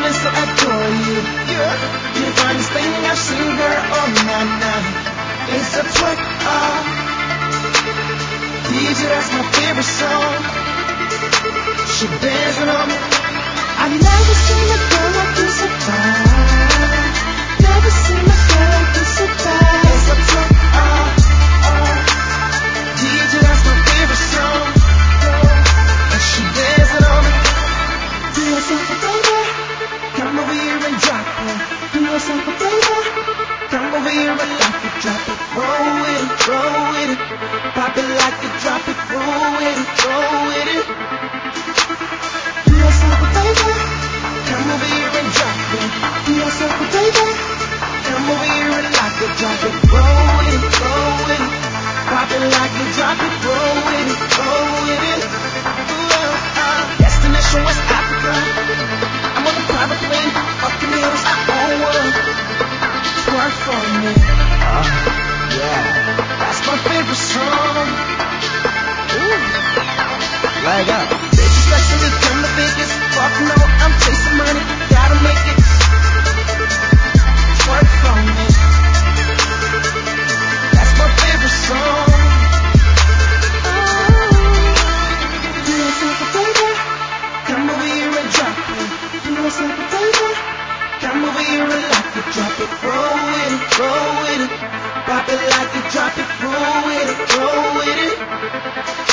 and so adore you. You're the finest thing I've seen, girl. Oh, nah. It's a twerk off. DJ, that's my favorite song. She dancing on me. I've never seen a girl like you so fine. Never seen a girl like you so fine. It's a twerk off. DJ, that's my favorite song. And she dancing on me. Do yourself a favor. Come over here and drop it. Do yourself a favor. Come over here and lock it, drop it. Roll with it, roll with it. Pop it like it, drop it. Roll with it, roll with it. Do yourself a favor. Come over here and drop it. Do yourself a favor. Come over here and lock it, drop it. Roll with it, roll with it. Pop it like it, drop it. Roll with it, roll with it. Destination West Africa. I'm on a private plane. Up in the hills, whole world. Twerk for me. Yeah. That's my favorite song. Leg up. Bitches flexing me, come to Vegas. Fuck no, I'm chasing money. Gotta make it. Twerk for me. That's my favorite song. Do yourself a favor. Come over here and drop it. Do yourself a favor. Come over here and lock it, drop it. Roll with it, roll with it. Pop it like it, drop it. Roll with it, roll with it.